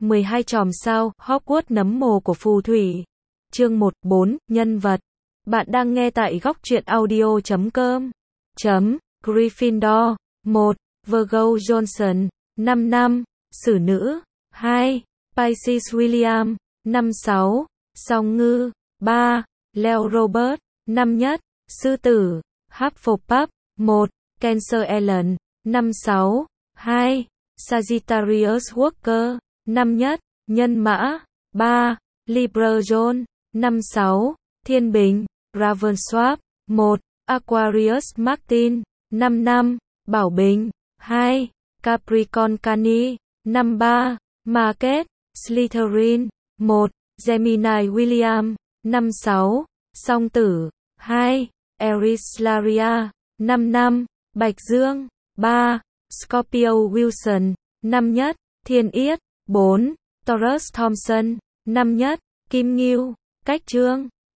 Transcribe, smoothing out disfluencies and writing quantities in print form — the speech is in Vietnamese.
12 chòm sao, Hogwarts nấm mồ của phù thủy. Chương 1-4, nhân vật. Bạn đang nghe tại góc truyện audio.com. Gryffindor. 1. Virgo Johnson. 5 năm. Sử nữ. 2. Pisces William. 5-6. Song ngư. 3. Leo Robert. 5 nhất. Sư tử. Hufflepuff. 1. Cancer Ellen. 5-6. 2. Sagittarius Walker. 5 nhất. Nhân mã. 3. Libra John. 5-6. Thiên bình. Ravensworth. 1. Aquarius Martin. 5 năm. Bảo bình. 2. Capricorn Cani. 5-3. Market. Slytherin. 1. Gemini William. 5-6. Song tử. 2. Aries Laria. 5 năm. Bạch Dương. 3. Scorpio Wilson. 5 nhất. Thiên yết. 4. Taurus Thompson. 5 nhất. Kim Ngưu. Cách Trương.